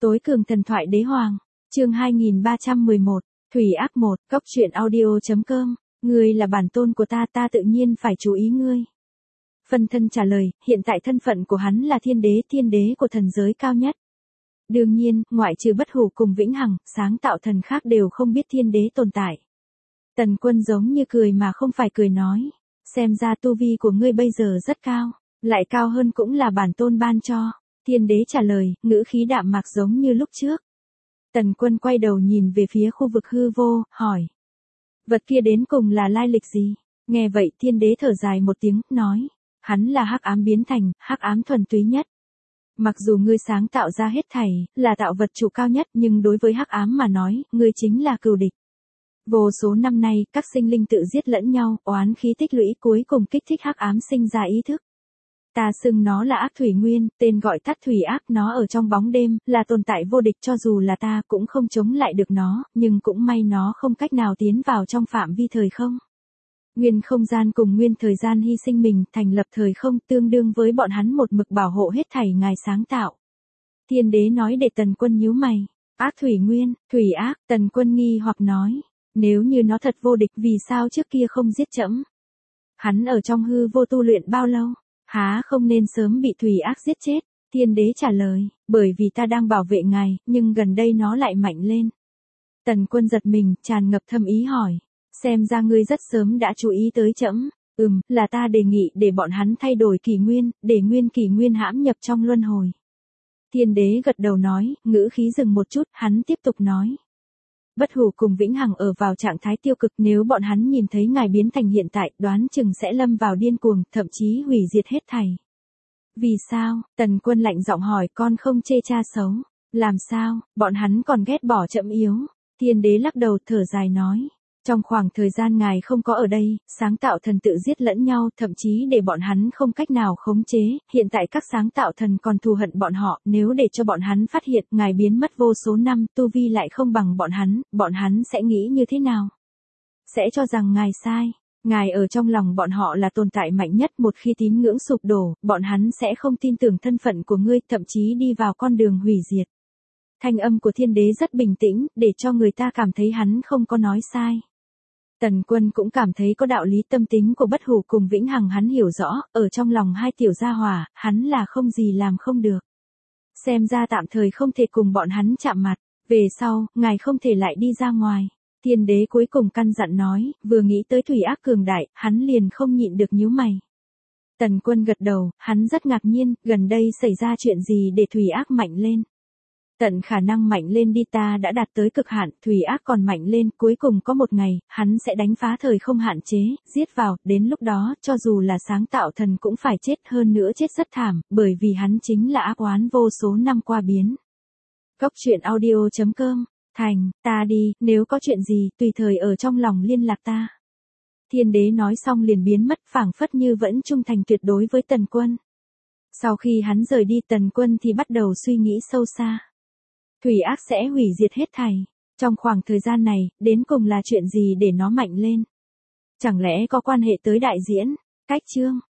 Tối cường thần thoại đế hoàng, chương 2311, Thủy ác 1, Cốc truyện audio.com, ngươi là bản tôn của ta, ta tự nhiên phải chú ý ngươi. Phân thân trả lời, hiện tại thân phận của hắn là thiên đế của thần giới cao nhất. Đương nhiên, ngoại trừ Bất Hủ cùng Vĩnh Hằng, sáng tạo thần khác đều không biết thiên đế tồn tại. Tần Quân giống như cười mà không phải cười nói, xem ra tu vi của ngươi bây giờ rất cao, lại cao hơn cũng là bản tôn ban cho. Thiên đế trả lời, ngữ khí đạm mạc giống như lúc trước. Tần Quân quay đầu nhìn về phía khu vực hư vô, hỏi. Vật kia đến cùng là lai lịch gì? Nghe vậy thiên đế thở dài một tiếng, nói. Hắn là hắc ám biến thành, hắc ám thuần túy nhất. Mặc dù ngươi sáng tạo ra hết thảy, là tạo vật chủ cao nhất, nhưng đối với hắc ám mà nói, ngươi chính là cừu địch. Vô số năm nay, các sinh linh tự giết lẫn nhau, oán khí tích lũy cuối cùng kích thích hắc ám sinh ra ý thức. Ta xưng nó là ác thủy nguyên, tên gọi tắt thủy ác, nó ở trong bóng đêm, là tồn tại vô địch, cho dù là ta cũng không chống lại được nó, nhưng cũng may nó không cách nào tiến vào trong phạm vi thời không. Nguyên không gian cùng nguyên thời gian hy sinh mình, thành lập thời không, tương đương với bọn hắn một mực bảo hộ hết thảy ngài sáng tạo. Thiên đế nói để Tần Quân nhíu mày. Ác thủy nguyên, thủy ác, Tần Quân nghi hoặc nói. Nếu như nó thật vô địch, vì sao trước kia không giết trẫm? Hắn ở trong hư vô tu luyện bao lâu? Há không nên sớm bị thủy ác giết chết? Thiên đế trả lời, bởi vì ta đang bảo vệ ngài, nhưng gần đây nó lại mạnh lên. Tần Quân giật mình, tràn ngập thâm ý hỏi, xem ra ngươi rất sớm đã chú ý tới trẫm. Là ta đề nghị để bọn hắn thay đổi kỷ nguyên, để nguyên kỷ nguyên hãm nhập trong luân hồi. Thiên đế gật đầu nói, ngữ khí dừng một chút, hắn tiếp tục nói. Bất Hủ cùng Vĩnh Hằng ở vào trạng thái tiêu cực, nếu bọn hắn nhìn thấy ngài biến thành hiện tại, đoán chừng sẽ lâm vào điên cuồng, thậm chí hủy diệt hết thảy. Vì sao? Tần Quân lạnh giọng hỏi, con không chê cha xấu. Làm sao? Bọn hắn còn ghét bỏ trẫm yếu. Thiên đế lắc đầu thở dài nói. Trong khoảng thời gian ngài không có ở đây, sáng tạo thần tự giết lẫn nhau, thậm chí để bọn hắn không cách nào khống chế, hiện tại các sáng tạo thần còn thù hận bọn họ, nếu để cho bọn hắn phát hiện ngài biến mất vô số năm, tu vi lại không bằng bọn hắn sẽ nghĩ như thế nào? Sẽ cho rằng ngài sai, ngài ở trong lòng bọn họ là tồn tại mạnh nhất, một khi tín ngưỡng sụp đổ, bọn hắn sẽ không tin tưởng thân phận của ngươi, thậm chí đi vào con đường hủy diệt. Thanh âm của thiên đế rất bình tĩnh, để cho người ta cảm thấy hắn không có nói sai. Tần Quân cũng cảm thấy có đạo lý, tâm tính của Bất Hủ cùng Vĩnh Hằng hắn hiểu rõ, ở trong lòng hai tiểu gia hỏa, hắn là không gì làm không được. Xem ra tạm thời không thể cùng bọn hắn chạm mặt, về sau, ngài không thể lại đi ra ngoài. Thiên đế cuối cùng căn dặn nói, vừa nghĩ tới thủy ác cường đại, hắn liền không nhịn được nhíu mày. Tần Quân gật đầu, hắn rất ngạc nhiên, gần đây xảy ra chuyện gì để thủy ác mạnh lên. Tận khả năng mạnh lên đi, ta đã đạt tới cực hạn, thủy ác còn mạnh lên, cuối cùng có một ngày, hắn sẽ đánh phá thời không hạn chế, giết vào, đến lúc đó, cho dù là sáng tạo thần cũng phải chết, hơn nữa chết rất thảm, bởi vì hắn chính là ác oán vô số năm qua biến. Cốc truyện audio.com, thành, ta đi, nếu có chuyện gì, tùy thời ở trong lòng liên lạc ta. Thiên đế nói xong liền biến mất, phảng phất như vẫn trung thành tuyệt đối với Tần Quân. Sau khi hắn rời đi, Tần Quân thì bắt đầu suy nghĩ sâu xa. Thủy ác sẽ hủy diệt hết thảy. Trong khoảng thời gian này, đến cùng là chuyện gì để nó mạnh lên? Chẳng lẽ có quan hệ tới đại diễn? Cách chương